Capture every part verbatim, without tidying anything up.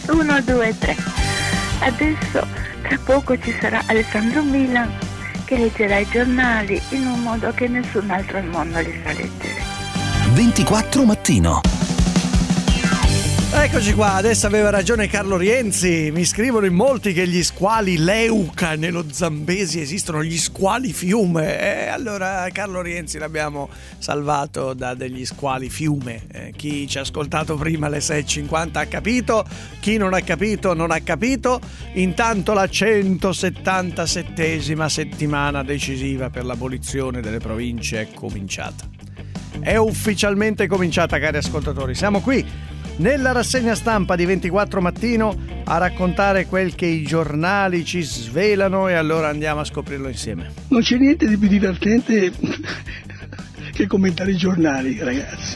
uno, due, tre. Adesso tra poco ci sarà Alessandro Milan che leggerà i giornali in un modo che nessun altro al mondo li sa leggere. ventiquattro mattino. Eccoci qua, adesso aveva ragione Carlo Rienzi. Mi scrivono in molti che gli squali Leuca nello Zambesi esistono, gli squali fiume. E allora Carlo Rienzi l'abbiamo salvato da degli squali fiume. Eh, chi ci ha ascoltato prima alle sei e cinquanta ha capito, chi non ha capito non ha capito. Intanto la centosettantasettesima settimana decisiva per l'abolizione delle province è cominciata. È ufficialmente cominciata, cari ascoltatori. Siamo qui nella rassegna stampa di ventiquattro mattino a raccontare quel che i giornali ci svelano, e allora andiamo a scoprirlo insieme. Non c'è niente di più divertente che commentare i giornali, ragazzi.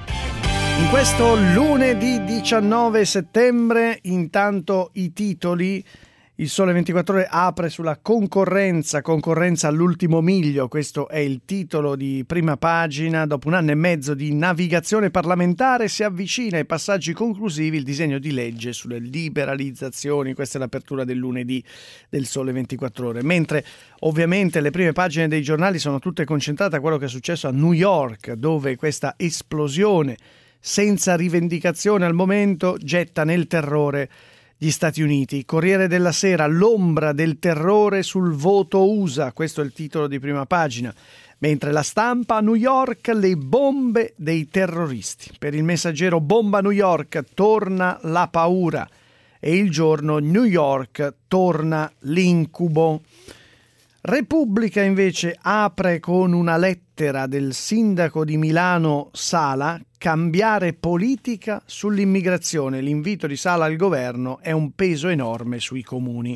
In questo lunedì diciannove settembre, intanto i titoli. Il Sole ventiquattro Ore apre sulla concorrenza, concorrenza all'ultimo miglio, questo è il titolo di prima pagina. Dopo un anno e mezzo di navigazione parlamentare si avvicina ai passaggi conclusivi il disegno di legge sulle liberalizzazioni. Questa è l'apertura del lunedì del Sole ventiquattro Ore, mentre ovviamente le prime pagine dei giornali sono tutte concentrate a quello che è successo a New York, dove questa esplosione senza rivendicazione al momento getta nel terrore gli Stati Uniti. Corriere della Sera, l'ombra del terrore sul voto U S A, questo è il titolo di prima pagina, mentre La Stampa, a New York, le bombe dei terroristi. Per il Messaggero, bomba New York, torna la paura, e Il Giorno, New York, torna l'incubo. Repubblica invece apre con una lettera del sindaco di Milano Sala: cambiare politica sull'immigrazione. L'invito di Sala al governo è un peso enorme sui comuni.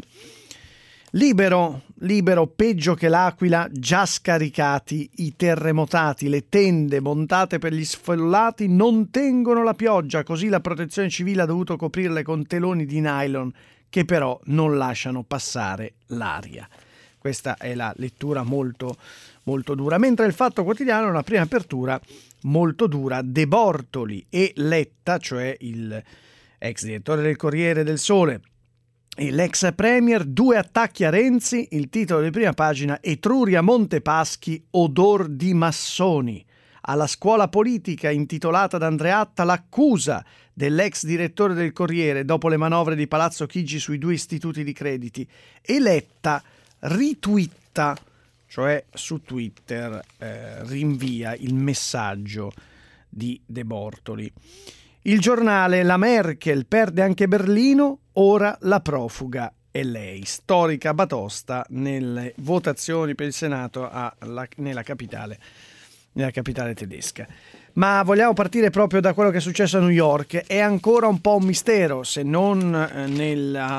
Libero, libero, peggio che l'Aquila, già scaricati i terremotati, le tende montate per gli sfollati non tengono la pioggia, così la protezione civile ha dovuto coprirle con teloni di nylon che però non lasciano passare l'aria. Questa è la lettura molto, molto dura. Mentre il Fatto Quotidiano, una prima apertura molto dura: De Bortoli e Letta, cioè il ex direttore del Corriere del Sole e l'ex premier, due attacchi a Renzi. Il titolo di prima pagina: Etruria Montepaschi, odor di massoni. Alla scuola politica intitolata da Andreatta l'accusa dell'ex direttore del Corriere dopo le manovre di Palazzo Chigi sui due istituti di crediti. E Letta ritwitta, cioè su Twitter eh, rinvia il messaggio di De Bortoli. Il Giornale, la Merkel perde anche Berlino, ora la profuga è lei. Storica batosta nelle votazioni per il Senato a, la, nella capitale, nella capitale tedesca. Ma vogliamo partire proprio da quello che è successo a New York. È ancora un po' un mistero, se non eh, nella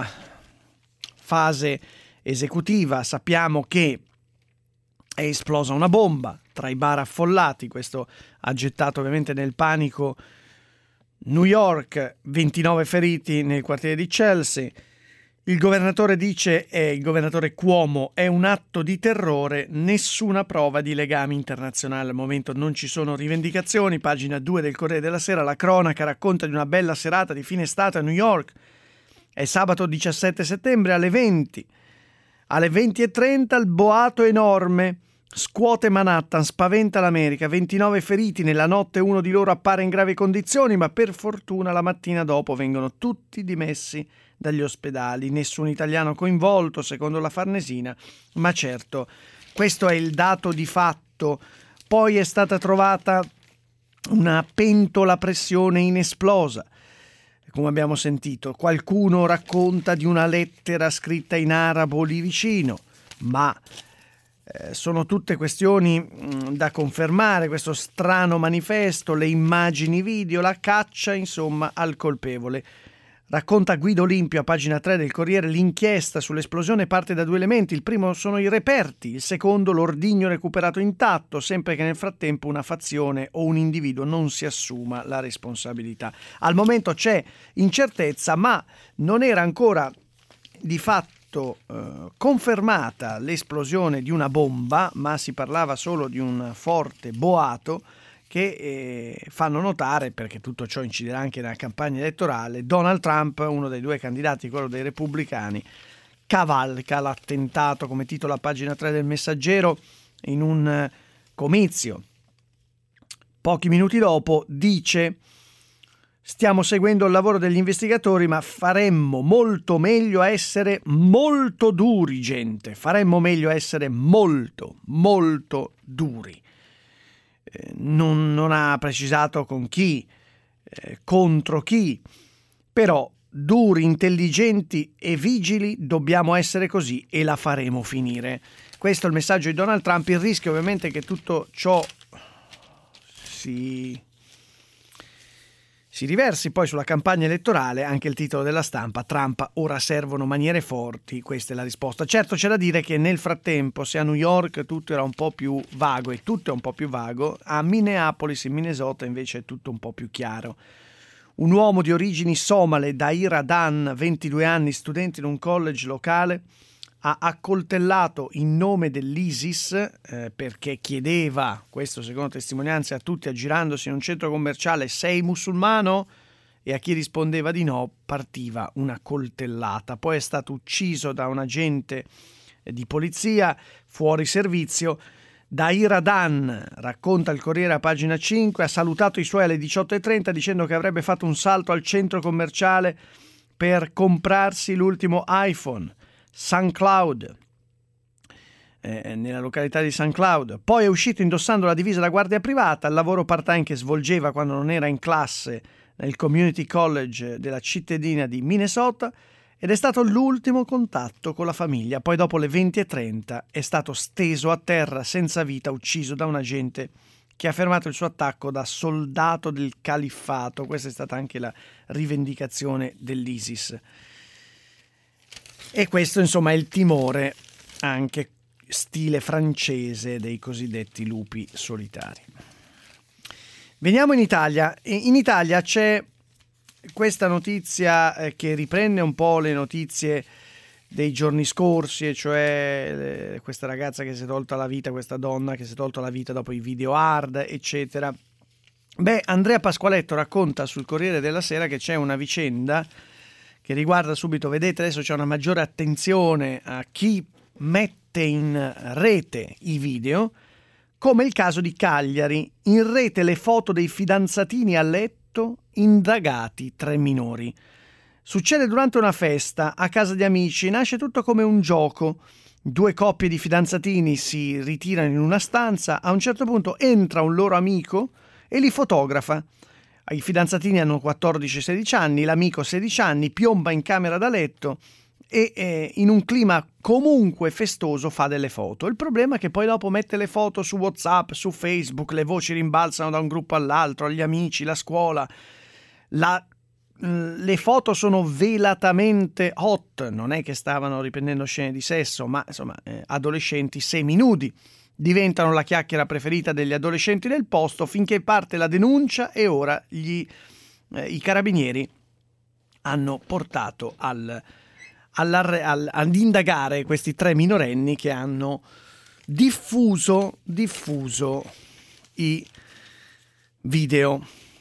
fase esecutiva. Sappiamo che è esplosa una bomba tra i bar affollati, questo ha gettato ovviamente nel panico New York, ventinove feriti nel quartiere di Chelsea. Il governatore dice, eh, il governatore Cuomo, è un atto di terrore, nessuna prova di legami internazionali. Al momento non ci sono rivendicazioni. Pagina due del Corriere della Sera, la cronaca racconta di una bella serata di fine estate a New York. È sabato diciassette settembre alle venti. Alle venti e trenta il boato enorme scuote Manhattan, spaventa l'America, ventinove feriti, nella notte uno di loro appare in gravi condizioni, ma per fortuna la mattina dopo vengono tutti dimessi dagli ospedali, nessun italiano coinvolto secondo la Farnesina, ma certo questo è il dato di fatto. Poi è stata trovata una pentola a pressione inesplosa. Come abbiamo sentito, qualcuno racconta di una lettera scritta in arabo lì vicino, ma eh, sono tutte questioni mh, da confermare. Questo strano manifesto, le immagini video, la caccia insomma al colpevole. Racconta Guido Olimpio a pagina tre del Corriere: l'inchiesta sull'esplosione parte da due elementi. Il primo sono i reperti, il secondo l'ordigno recuperato intatto, sempre che nel frattempo una fazione o un individuo non si assuma la responsabilità. Al momento c'è incertezza, ma non era ancora di fatto eh, confermata l'esplosione di una bomba, ma si parlava solo di un forte boato che eh, fanno notare, perché tutto ciò inciderà anche nella campagna elettorale, Donald Trump, uno dei due candidati, quello dei repubblicani, cavalca l'attentato, come titola a pagina tre del Messaggero, in un comizio. Pochi minuti dopo dice: stiamo seguendo il lavoro degli investigatori, ma faremmo molto meglio a essere molto duri, gente. Faremmo meglio a essere molto, molto duri. Eh, non, non ha precisato con chi, eh, contro chi, però duri, intelligenti e vigili dobbiamo essere così e la faremo finire. Questo è il messaggio di Donald Trump. Il rischio ovviamente è che tutto ciò si... Si riversi poi sulla campagna elettorale. Anche il titolo della Stampa: Trump, ora servono maniere forti. Questa è la risposta. Certo, c'è da dire che nel frattempo, se a New York tutto era un po' più vago, e tutto è un po' più vago, a Minneapolis, in Minnesota, invece è tutto un po' più chiaro. Un uomo di origini somale, Dair Adan, ventidue anni, studente in un college locale, ha accoltellato in nome dell'ISIS eh, perché chiedeva, questo secondo testimonianze a tutti aggirandosi in un centro commerciale: sei musulmano? E a chi rispondeva di no partiva una coltellata. Poi è stato ucciso da un agente di polizia fuori servizio. Dair Adan, racconta il Corriere a pagina cinque, ha salutato i suoi alle diciotto e trenta dicendo che avrebbe fatto un salto al centro commerciale per comprarsi l'ultimo iPhone. Saint Cloud, eh, nella località di Saint Cloud. Poi è uscito indossando la divisa da guardia privata, il lavoro part-time che svolgeva quando non era in classe nel Community College della cittadina di Minnesota, ed è stato l'ultimo contatto con la famiglia. Poi dopo le venti e trenta è stato steso a terra senza vita, ucciso da un agente che ha fermato il suo attacco da soldato del califfato. Questa è stata anche la rivendicazione dell'ISIS. E questo insomma è il timore, anche stile francese, dei cosiddetti lupi solitari. Veniamo in Italia. In Italia c'è questa notizia che riprende un po' le notizie dei giorni scorsi, e cioè questa ragazza che si è tolta la vita, questa donna che si è tolta la vita dopo i video hard, eccetera. Beh, Andrea Pasqualetto racconta sul Corriere della Sera che c'è una vicenda che riguarda subito, vedete adesso c'è una maggiore attenzione a chi mette in rete i video, come il caso di Cagliari, in rete le foto dei fidanzatini a letto, indagati tre minori. Succede durante una festa a casa di amici, nasce tutto come un gioco. Due coppie di fidanzatini si ritirano in una stanza, a un certo punto entra un loro amico e li fotografa. I fidanzatini hanno quattordici sedici anni, l'amico sedici anni, piomba in camera da letto e eh, in un clima comunque festoso fa delle foto. Il problema è che poi dopo mette le foto su WhatsApp, su Facebook, le voci rimbalzano da un gruppo all'altro, agli amici, la scuola. La, le foto sono velatamente hot, non è che stavano riprendendo scene di sesso, ma insomma eh, adolescenti seminudi. Diventano la chiacchiera preferita degli adolescenti del posto, finché parte la denuncia, e ora gli, eh, i carabinieri hanno portato al, al, ad indagare questi tre minorenni che hanno diffuso, diffuso i video.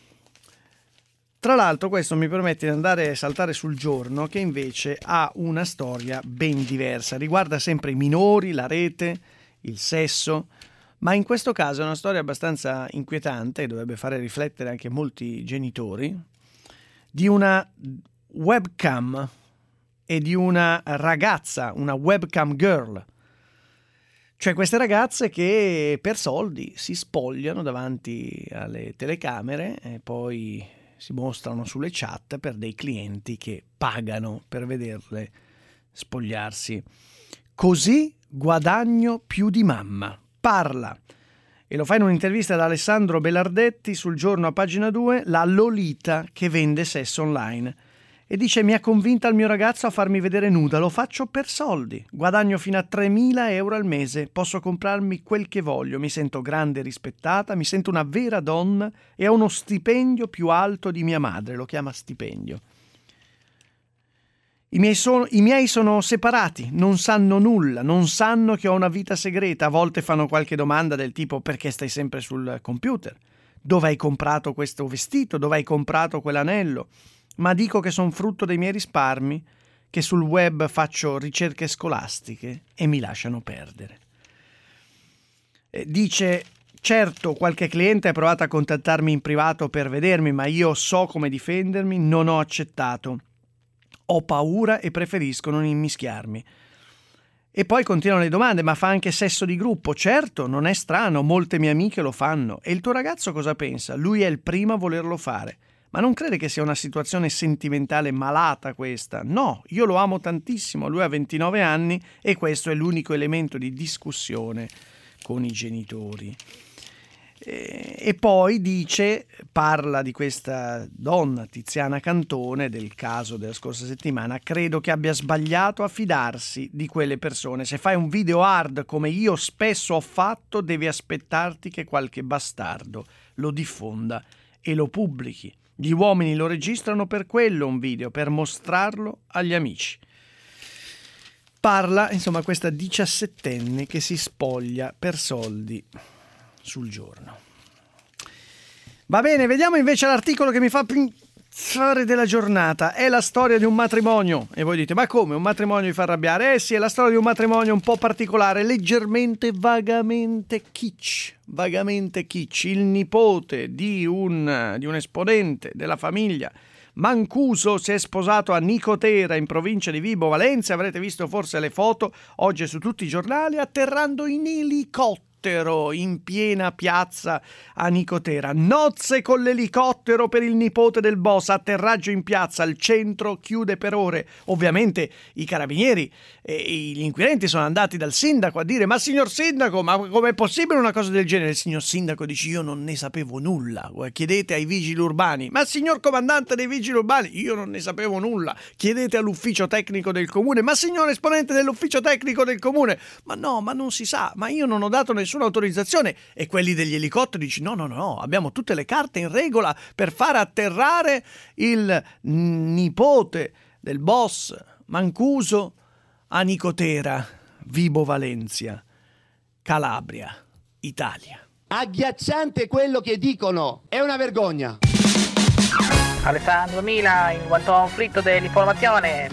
Tra l'altro questo mi permette di andare a saltare sul Giorno, che invece ha una storia ben diversa, riguarda sempre i minori, la rete, il sesso, ma in questo caso è una storia abbastanza inquietante e dovrebbe fare riflettere anche molti genitori, di una webcam e di una ragazza, una webcam girl, cioè queste ragazze che per soldi si spogliano davanti alle telecamere e poi si mostrano sulle chat per dei clienti che pagano per vederle spogliarsi. Così guadagno più di mamma. Parla, e lo fa in un'intervista ad Alessandro Belardetti sul Giorno a pagina due, la Lolita che vende sesso online, e dice: mi ha convinta il mio ragazzo a farmi vedere nuda, lo faccio per soldi, guadagno fino a tremila euro al mese, posso comprarmi quel che voglio, mi sento grande e rispettata, mi sento una vera donna e ho uno stipendio più alto di mia madre, lo chiama stipendio. I miei, sono, I miei sono separati, non sanno nulla, non sanno che ho una vita segreta, a volte fanno qualche domanda del tipo: perché stai sempre sul computer? dove hai comprato questo vestito, dove hai comprato quell'anello, ma dico che sono frutto dei miei risparmi, che sul web faccio ricerche scolastiche e mi lasciano perdere. Eh, dice, certo qualche cliente ha provato a contattarmi in privato per vedermi, ma io so come difendermi, non ho accettato. Ho paura e preferisco non immischiarmi. E poi continuano le domande, ma fa anche sesso di gruppo? Certo, non è strano, molte mie amiche lo fanno. E il tuo ragazzo cosa pensa? Lui è il primo a volerlo fare. Ma non crede che sia una situazione sentimentale malata questa? No, io lo amo tantissimo, lui ha ventinove anni e questo è l'unico elemento di discussione con i genitori. E poi dice, parla di questa donna Tiziana Cantone, del caso della scorsa settimana, credo che abbia sbagliato a fidarsi di quelle persone. Se fai un video hard come io spesso ho fatto, devi aspettarti che qualche bastardo lo diffonda e lo pubblichi. Gli uomini lo registrano per quello un video, per mostrarlo agli amici. Parla, insomma, questa diciassettenne che si spoglia per soldi sul giorno. Va bene, vediamo invece l'articolo che mi fa pensare della giornata. È la storia di un matrimonio. E voi dite, ma come, un matrimonio vi fa arrabbiare? Eh sì, è la storia di un matrimonio un po' particolare, leggermente, vagamente kitsch. Vagamente kitsch. Il nipote di un, di un esponente della famiglia Mancuso si è sposato a Nicotera in provincia di Vibo Valentia. Avrete visto forse le foto oggi su tutti i giornali, atterrando in elicottero in piena piazza a Nicotera. Nozze con l'elicottero per il nipote del boss, atterraggio in piazza, il centro chiude per ore. Ovviamente i carabinieri e gli inquirenti sono andati dal sindaco a dire, ma signor sindaco, ma com'è possibile una cosa del genere? Il signor sindaco dice, io non ne sapevo nulla, chiedete ai vigili urbani. Ma signor comandante dei vigili urbani, io non ne sapevo nulla, chiedete all'ufficio tecnico del comune. Ma signor esponente dell'ufficio tecnico del comune, ma no, ma non si sa, ma io non ho dato nessuna autorizzazione. E quelli degli elicotteri dicono, no, no, no, abbiamo tutte le carte in regola per far atterrare il nipote del boss Mancuso a Nicotera, Vibo Valentia, Calabria, Italia. Agghiacciante quello che dicono, è una vergogna. Alessandro Mila in quanto conflitto dell'informazione.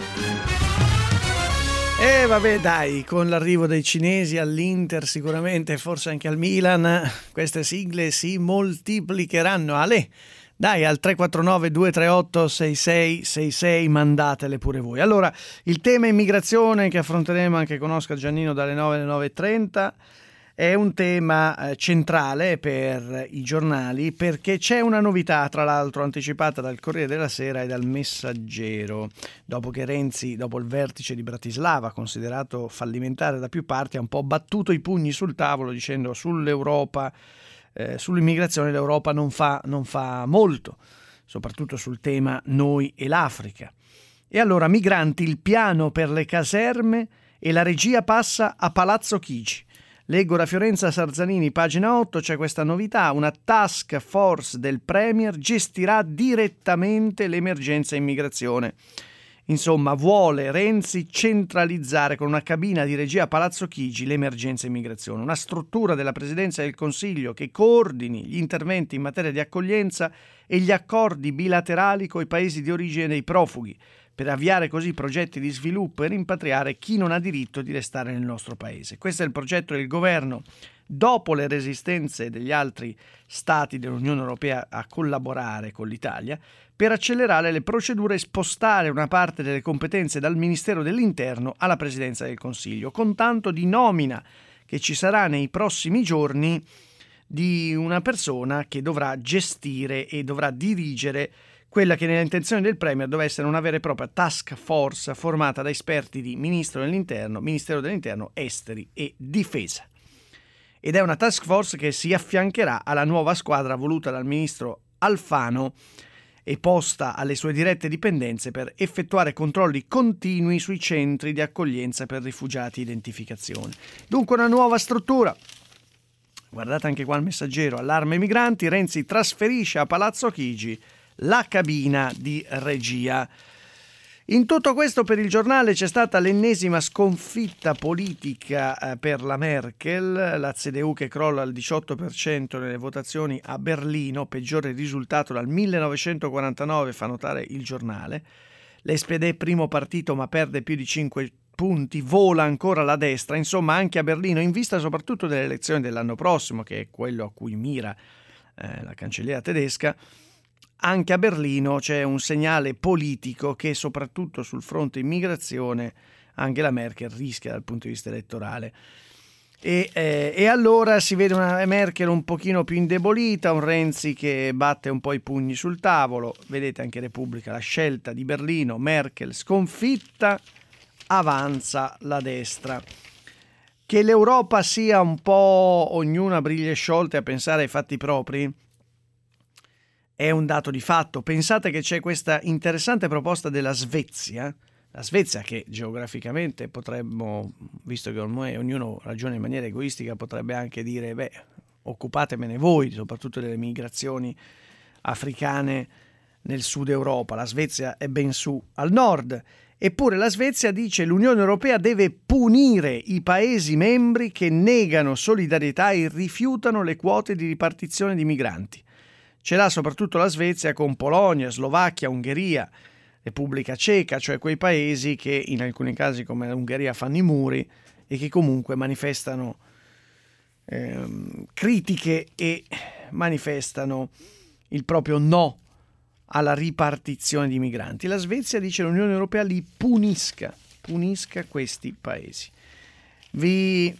E vabbè dai, con l'arrivo dei cinesi all'Inter sicuramente, forse anche al Milan, queste sigle si moltiplicheranno. Ale, dai, al tre quattro nove due tre otto sei sei sei sei mandatele pure voi. Allora, il tema immigrazione che affronteremo anche con Oscar Giannino dalle nove alle nove e trenta è un tema eh, centrale per i giornali, perché c'è una novità, tra l'altro anticipata dal Corriere della Sera e dal Messaggero, dopo che Renzi, dopo il vertice di Bratislava, considerato fallimentare da più parti, ha un po' battuto i pugni sul tavolo dicendo sull'Europa, eh, sull'immigrazione l'Europa non fa, non fa molto, soprattutto sul tema noi e l'Africa. E allora migranti, il piano per le caserme e la regia passa a Palazzo Chigi. Leggo da Fiorenza Sarzanini, pagina otto, c'è questa novità, una task force del Premier gestirà direttamente l'emergenza immigrazione. Insomma, vuole Renzi centralizzare con una cabina di regia a Palazzo Chigi l'emergenza immigrazione, una struttura della Presidenza del Consiglio che coordini gli interventi in materia di accoglienza e gli accordi bilaterali con i paesi di origine dei profughi, per avviare così progetti di sviluppo e rimpatriare chi non ha diritto di restare nel nostro paese. Questo è il progetto del governo, dopo le resistenze degli altri stati dell'Unione Europea a collaborare con l'Italia, per accelerare le procedure e spostare una parte delle competenze dal Ministero dell'Interno alla Presidenza del Consiglio, con tanto di nomina che ci sarà nei prossimi giorni di una persona che dovrà gestire e dovrà dirigere quella che nelle intenzioni del Premier doveva essere una vera e propria task force formata da esperti di Ministro dell'Interno, Ministero dell'Interno, Esteri e Difesa. Ed è una task force che si affiancherà alla nuova squadra voluta dal Ministro Alfano e posta alle sue dirette dipendenze per effettuare controlli continui sui centri di accoglienza per rifugiati e identificazione. Dunque una nuova struttura. Guardate anche qua il Messaggero, allarme migranti, Renzi trasferisce a Palazzo Chigi la cabina di regia. In tutto questo, per il giornale c'è stata l'ennesima sconfitta politica eh, per la Merkel, la C D U che crolla al diciotto per cento nelle votazioni a Berlino, peggiore risultato dal millenovecentoquarantanove, fa notare il giornale. L'S P D primo partito ma perde più di cinque punti, vola ancora la destra, insomma anche a Berlino, in vista soprattutto delle elezioni dell'anno prossimo, che è quello a cui mira eh, la cancelliera tedesca. Anche a Berlino c'è un segnale politico che soprattutto sul fronte immigrazione Angela Merkel rischia dal punto di vista elettorale. E, eh, e allora si vede una Merkel un pochino più indebolita, un Renzi che batte un po' i pugni sul tavolo. Vedete anche Repubblica, la scelta di Berlino, Merkel sconfitta, avanza la destra. Che l'Europa sia un po' ognuna briglie sciolte a pensare ai fatti propri è un dato di fatto. Pensate che c'è questa interessante proposta della Svezia, la Svezia che geograficamente potremmo, visto che ormai ognuno ragiona in maniera egoistica, potrebbe anche dire, beh, occupatemene voi, soprattutto delle migrazioni africane nel sud Europa. La Svezia è ben su al nord. Eppure la Svezia dice l'Unione Europea deve punire i Paesi membri che negano solidarietà e rifiutano le quote di ripartizione di migranti. Ce l'ha soprattutto la Svezia con Polonia, Slovacchia, Ungheria, Repubblica Ceca, cioè quei paesi che in alcuni casi come l'Ungheria fanno i muri e che comunque manifestano ehm, critiche e manifestano il proprio no alla ripartizione di migranti. La Svezia dice che l'Unione Europea li punisca, punisca questi paesi. Vi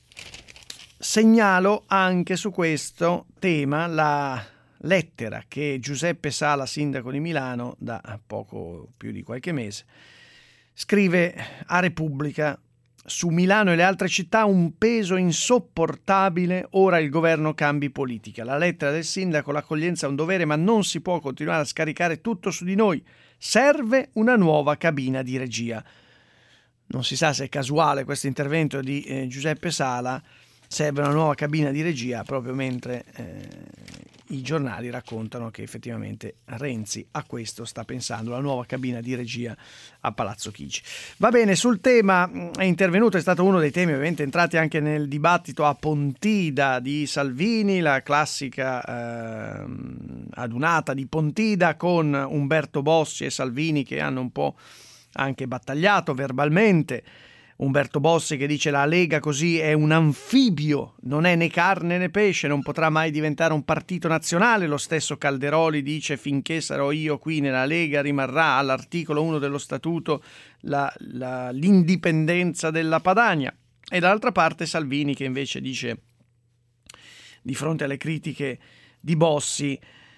segnalo anche su questo tema la lettera che Giuseppe Sala, sindaco di Milano, da poco più di qualche mese, scrive a Repubblica: su Milano e le altre città un peso insopportabile, ora il governo cambi politica. La lettera del sindaco, l'accoglienza è un dovere, ma non si può continuare a scaricare tutto su di noi. Serve una nuova cabina di regia. Non si sa se è casuale questo intervento di eh, Giuseppe Sala. Serve una nuova cabina di regia proprio mentre eh, i giornali raccontano che effettivamente Renzi a questo sta pensando, la nuova cabina di regia a Palazzo Chigi. Va bene, sul tema è intervenuto, è stato uno dei temi ovviamente entrati anche nel dibattito a Pontida di Salvini, la classica eh, adunata di Pontida con Umberto Bossi e Salvini che hanno un po' anche battagliato verbalmente. Umberto Bossi che dice la Lega così è un anfibio, non è né carne né pesce, non potrà mai diventare un partito nazionale. Lo stesso Calderoli dice finché sarò io qui nella Lega rimarrà all'articolo uno dello statuto la, la, l'indipendenza della Padania. E dall'altra parte Salvini che invece dice di fronte alle critiche di Bossi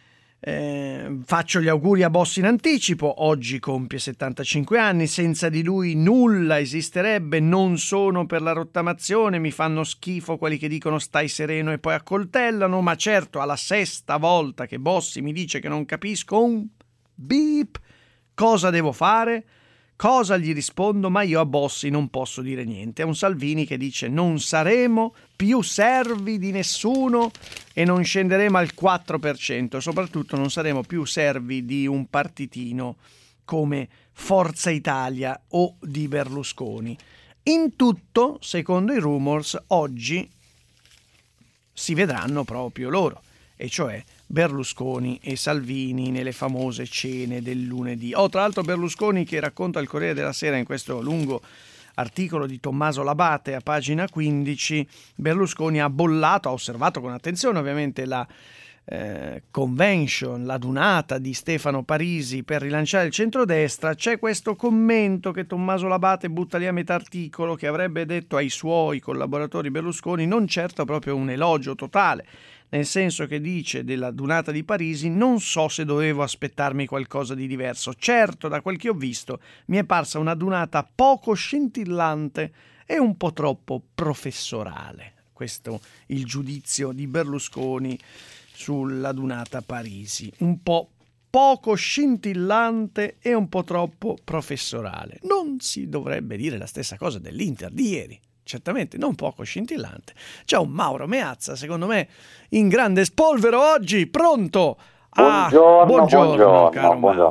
Eh, faccio gli auguri a Bossi in anticipo, oggi compie settantacinque anni, senza di lui nulla esisterebbe, non sono per la rottamazione, mi fanno schifo quelli che dicono stai sereno e poi accoltellano, ma certo alla sesta volta che Bossi mi dice che non capisco un beep, cosa devo fare? Cosa gli rispondo? Ma io a Bossi non posso dire niente. È un Salvini che dice non saremo più servi di nessuno e non scenderemo al quattro per cento, soprattutto non saremo più servi di un partitino come Forza Italia o di Berlusconi. In tutto, secondo i rumors, oggi si vedranno proprio loro, e cioè Berlusconi e Salvini nelle famose cene del lunedì. Oh, tra l'altro Berlusconi che racconta al Corriere della Sera in questo lungo articolo di Tommaso Labate a pagina quindici, Berlusconi ha bollato, ha osservato con attenzione ovviamente la eh, convention, l'adunata di Stefano Parisi per rilanciare il centrodestra. C'è questo commento che Tommaso Labate butta lì a metà articolo che avrebbe detto ai suoi collaboratori Berlusconi non certo proprio un elogio totale, nel senso che dice della dunata di Parisi non so se dovevo aspettarmi qualcosa di diverso. Certo, da quel che ho visto, mi è parsa una dunata poco scintillante e un po' troppo professorale. Questo il giudizio di Berlusconi sulla dunata Parisi. Un po' poco scintillante e un po' troppo professorale. Non si dovrebbe dire la stessa cosa dell'Inter di ieri. Certamente non poco scintillante. C'è un Mauro Meazza, secondo me, in grande spolvero oggi, pronto? Ah, buongiorno, buongiorno, buongiorno, caro buongiorno. Mauro.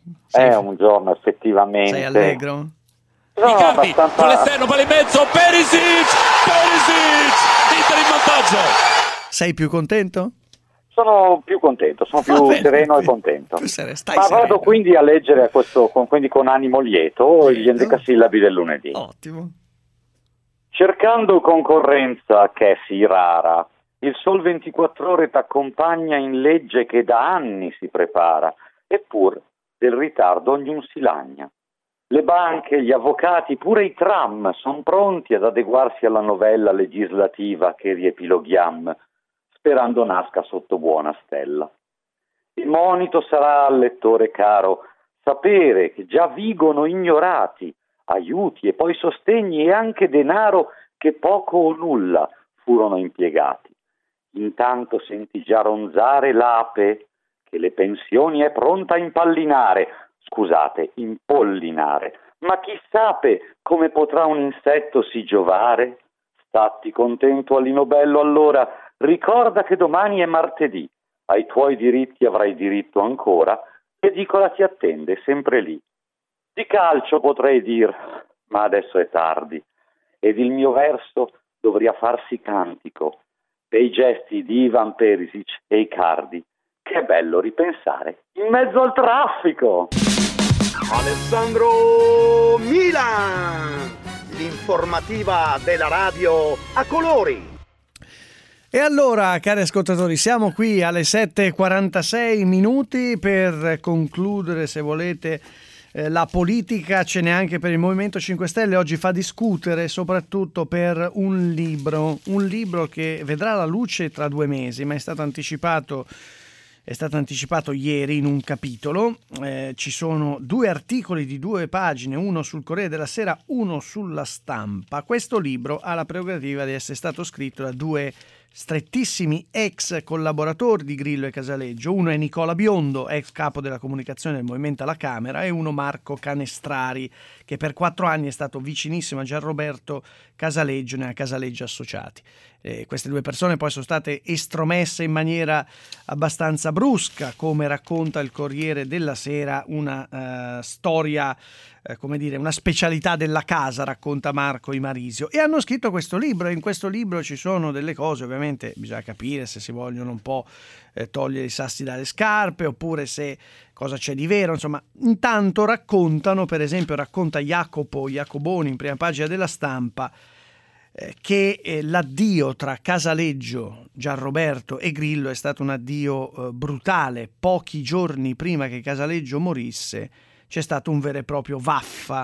Sei, è un giorno effettivamente. Sei allegro? No, Icardi, abbastanza... con l'esterno, palla in mezzo, Perisic, Perisic, Inter in vantaggio. Sei più contento? Sono più contento, sono più bene, sereno più, e contento. Più sere, stai Ma sereno. vado quindi a leggere a questo, con, quindi con animo lieto, Lieto. gli endecasillabi del lunedì. Ottimo. Cercando concorrenza che è sì rara, il Sol ventiquattro Ore t'accompagna in legge che da anni si prepara, eppur del ritardo ognuno si lagna. Le banche, gli avvocati, pure i tram sono pronti ad adeguarsi alla novella legislativa che riepiloghiam, sperando nasca sotto buona stella. Il monito sarà al lettore caro sapere che già vigono ignorati aiuti e poi sostegni e anche denaro che poco o nulla furono impiegati. Intanto senti già ronzare l'ape che le pensioni è pronta a impallinare, scusate, impollinare, ma chi sape come potrà un insetto si giovare? Statti contento Alino bello allora, ricorda che domani è martedì, ai tuoi diritti avrai diritto ancora, l'edicola ti attende sempre lì. Di calcio potrei dir, ma adesso è tardi, ed il mio verso dovria farsi cantico, dei gesti di Ivan Perisic e Icardi. Che bello ripensare in mezzo al traffico! Alessandro Milan, l'informativa della radio a colori. E allora, cari ascoltatori, siamo qui alle sette e quarantasei minuti per concludere, se volete, eh, la politica. Ce n'è anche per il Movimento cinque Stelle. Oggi fa discutere soprattutto per un libro, un libro che vedrà la luce tra due mesi, ma è stato anticipato È stato anticipato ieri in un capitolo. Eh, ci sono due articoli di due pagine, uno sul Corriere della Sera, uno sulla Stampa. Questo libro ha la prerogativa di essere stato scritto da due strettissimi ex collaboratori di Grillo e Casaleggio. Uno è Nicola Biondo, ex capo della comunicazione del Movimento alla Camera, e uno Marco Canestrari, che per quattro anni è stato vicinissimo a Gianroberto Casaleggio nella Casaleggio Associati. Eh, queste due persone poi sono state estromesse in maniera abbastanza brusca, come racconta il Corriere della Sera, una uh, storia, uh, come dire, una specialità della casa, racconta Marco Imarisio, e hanno scritto questo libro. E in questo libro ci sono delle cose, ovviamente bisogna capire se si vogliono un po' eh, togliere i sassi dalle scarpe, oppure se cosa c'è di vero, insomma. Intanto raccontano, per esempio racconta Jacopo Jacoboni in prima pagina della Stampa, che eh, l'addio tra Casaleggio, Gianroberto e Grillo è stato un addio eh, brutale. Pochi giorni prima che Casaleggio morisse c'è stato un vero e proprio vaffa.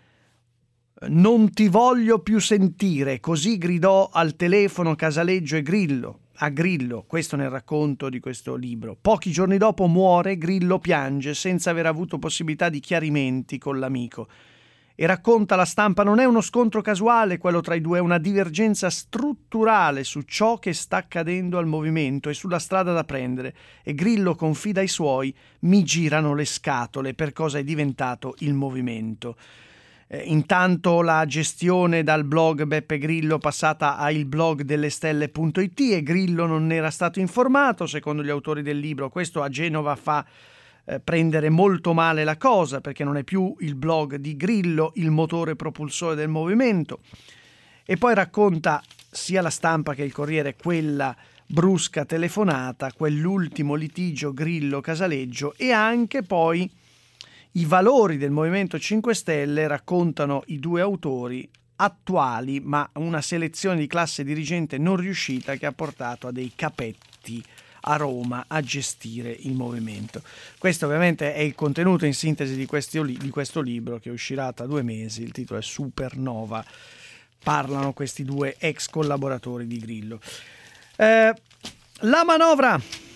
Non ti voglio più sentire, così gridò al telefono Casaleggio e Grillo, a Grillo, questo nel racconto di questo libro. Pochi giorni dopo muore, Grillo piange senza aver avuto possibilità di chiarimenti con l'amico. E racconta la Stampa, non è uno scontro casuale quello tra i due, è una divergenza strutturale su ciò che sta accadendo al movimento e sulla strada da prendere. E Grillo confida ai suoi, mi girano le scatole per cosa è diventato il movimento. Eh, intanto la gestione dal blog Beppe Grillo passata al blog delle stelle punto it, e Grillo non era stato informato, secondo gli autori del libro. Questo a Genova fa Eh, prendere molto male la cosa, perché non è più il blog di Grillo il motore propulsore del movimento. E poi racconta sia la Stampa che il Corriere quella brusca telefonata, quell'ultimo litigio Grillo-Casaleggio, e anche poi i valori del Movimento cinque Stelle. Raccontano i due autori attuali, ma una selezione di classe dirigente non riuscita che ha portato a dei capetti a Roma a gestire il movimento. Questo ovviamente è il contenuto in sintesi di, questi, di questo libro, che uscirà tra due mesi. Il titolo è Supernova. Parlano questi due ex collaboratori di Grillo. Eh, la manovra,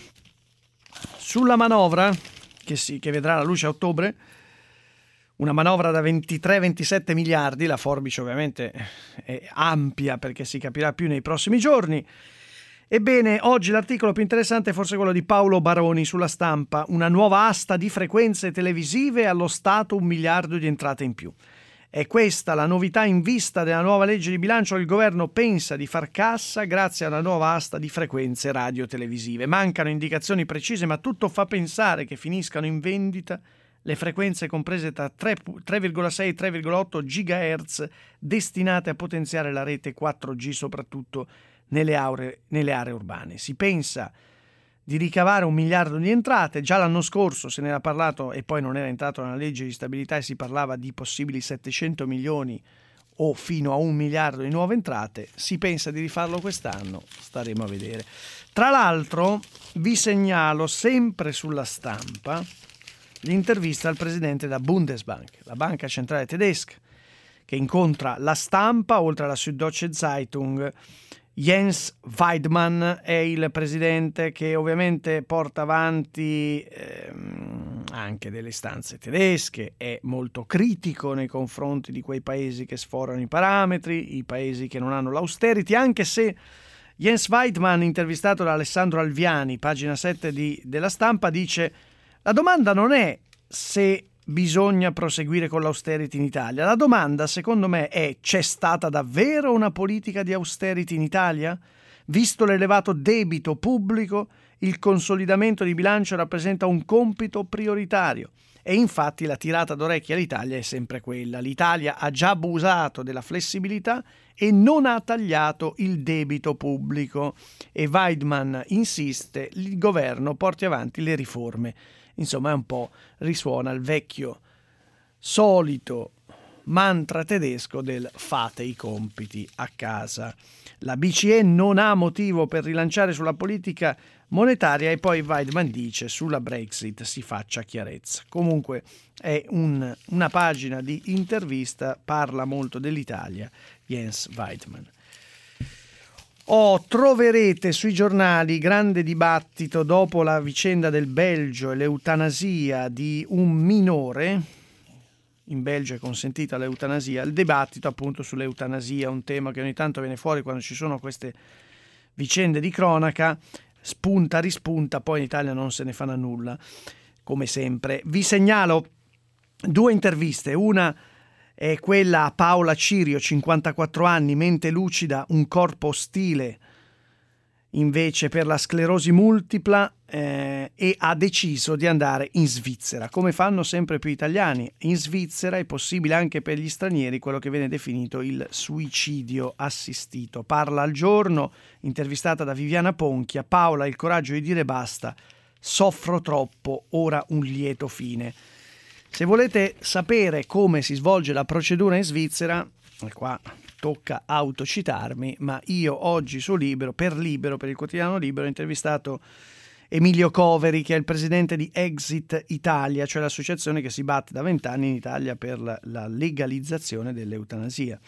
sulla manovra che, si, che vedrà la luce a ottobre, una manovra da ventitré ventisette miliardi, la forbice ovviamente è ampia perché si capirà più nei prossimi giorni. Ebbene, oggi l'articolo più interessante è forse quello di Paolo Baroni sulla Stampa, una nuova asta di frequenze televisive, allo Stato un miliardo di entrate in più. È questa la novità in vista della nuova legge di bilancio. Il governo pensa di far cassa grazie alla nuova asta di frequenze radio-televisive. Mancano indicazioni precise, ma tutto fa pensare che finiscano in vendita le frequenze comprese tra tre virgola sei e tre virgola otto gigahertz destinate a potenziare la rete quattro G soprattutto nelle aree, nelle aree urbane. Si pensa di ricavare un miliardo di entrate, già l'anno scorso se ne era parlato e poi non era entrato nella legge di stabilità e si parlava di possibili settecento milioni o fino a un miliardo di nuove entrate, si pensa di rifarlo quest'anno, staremo a vedere. Tra l'altro vi segnalo sempre sulla Stampa l'intervista al presidente della Bundesbank, la banca centrale tedesca, che incontra la Stampa, oltre alla Süddeutsche Zeitung. Jens Weidmann è il presidente che ovviamente porta avanti ehm, anche delle istanze tedesche, è molto critico nei confronti di quei paesi che sforano i parametri, i paesi che non hanno l'austerity, anche se Jens Weidmann, intervistato da Alessandro Alviani, pagina sette di, della Stampa, dice: la domanda non è se bisogna proseguire con l'austerity in Italia. La domanda, secondo me, è: c'è stata davvero una politica di austerity in Italia? Visto l'elevato debito pubblico, il consolidamento di bilancio rappresenta un compito prioritario. E infatti la tirata d'orecchie all'Italia è sempre quella. L'Italia ha già abusato della flessibilità e non ha tagliato il debito pubblico. E Weidmann insiste, il governo porti avanti le riforme. Insomma, è un po' risuona il vecchio solito mantra tedesco del fate i compiti a casa. La B C E non ha motivo per rilanciare sulla politica monetaria e poi Weidmann dice sulla Brexit si faccia chiarezza. Comunque è un, una pagina di intervista, parla molto dell'Italia Jens Weidmann. Oh, troverete sui giornali grande dibattito dopo la vicenda del Belgio e l'eutanasia di un minore. In Belgio è consentita l'eutanasia. Il dibattito appunto sull'eutanasia, un tema che ogni tanto viene fuori quando ci sono queste vicende di cronaca, spunta, rispunta, poi in Italia non se ne fanno nulla, come sempre. Vi segnalo due interviste, una è quella a Paola Cirio, cinquantaquattro anni, mente lucida, un corpo ostile invece per la sclerosi multipla, eh, e ha deciso di andare in Svizzera, come fanno sempre più italiani. In Svizzera è possibile anche per gli stranieri quello che viene definito il suicidio assistito. Parla al Giorno, intervistata da Viviana Ponchia. Paola ha il coraggio di dire basta, soffro troppo, ora un lieto fine. Se volete sapere come si svolge la procedura in Svizzera, e qua tocca autocitarmi, ma io oggi su Libero, per Libero, per il quotidiano Libero, ho intervistato Emilio Coveri, che è il presidente di Exit Italia, cioè l'associazione che si batte da vent'anni in Italia per la, la legalizzazione dell'eutanasia.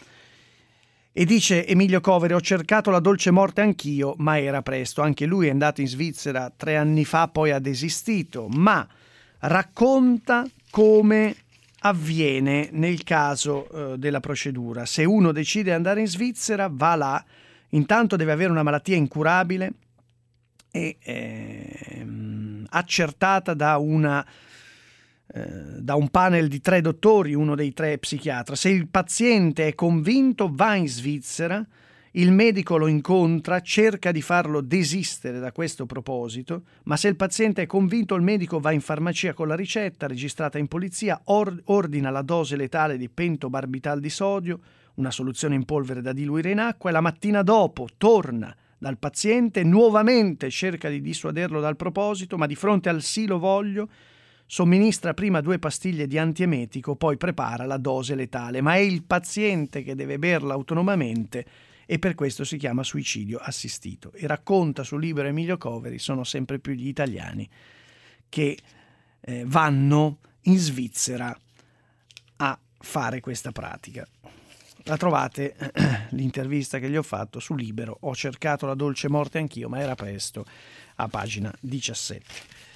E dice Emilio Coveri: ho cercato la dolce morte anch'io, ma era presto. Anche lui è andato in Svizzera tre anni fa, poi ha desistito, ma racconta come avviene nel caso eh, della procedura. Se uno decide di andare in Svizzera, va là, intanto deve avere una malattia incurabile e eh, accertata da una eh, da un panel di tre dottori, uno dei tre psichiatra. Se il paziente è convinto, va in Svizzera, il medico lo incontra, cerca di farlo desistere da questo proposito, ma se il paziente è convinto, il medico va in farmacia con la ricetta registrata in polizia, or- ordina la dose letale di pentobarbital di sodio, una soluzione in polvere da diluire in acqua, e la mattina dopo torna dal paziente, nuovamente cerca di dissuaderlo dal proposito, ma di fronte al sì lo voglio somministra prima due pastiglie di antiemetico, poi prepara la dose letale, ma è il paziente che deve berla autonomamente e per questo si chiama suicidio assistito. E racconta su Libero Emilio Coveri, sono sempre più gli italiani che eh, vanno in Svizzera a fare questa pratica. La trovate, l'intervista che gli ho fatto, su Libero. Ho cercato la dolce morte anch'io, ma era presto, a pagina diciassette.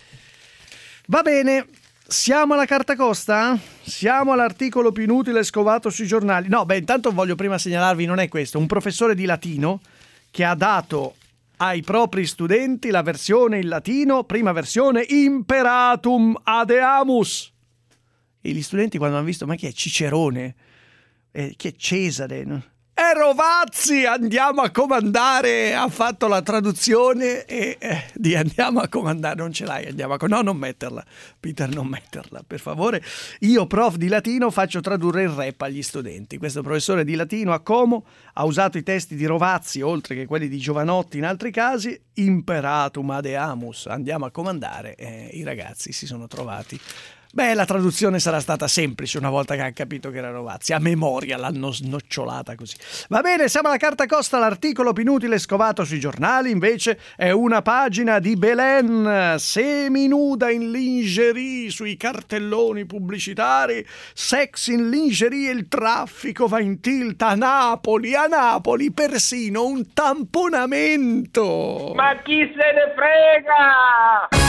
Va bene, siamo alla carta costa? Siamo all'articolo più inutile scovato sui giornali. No, beh, intanto voglio prima segnalarvi, non è questo, un professore di latino che ha dato ai propri studenti la versione in latino, prima versione, Imperatum Adeamus. E gli studenti quando hanno visto, ma chi è Cicerone? Eh, chi è Cesare? È Rovazzi, andiamo a comandare, ha fatto la traduzione e, eh, di andiamo a comandare, non ce l'hai, andiamo a co- no, non metterla, Peter, non metterla, per favore. Io, prof di latino, faccio tradurre il rap agli studenti. Questo professore di latino a Como ha usato i testi di Rovazzi, oltre che quelli di Giovanotti in altri casi, imperatum adeamus, andiamo a comandare, e i ragazzi si sono trovati. Beh, la traduzione sarà stata semplice una volta che hanno capito che era Rovazzi. A memoria l'hanno snocciolata così. Va bene, siamo alla carta costa. L'articolo più inutile scovato sui giornali, invece, è una pagina di Belen, seminuda in lingerie sui cartelloni pubblicitari. Sex in lingerie e il traffico va in tilt a Napoli. A Napoli persino un tamponamento. Ma chi se ne frega?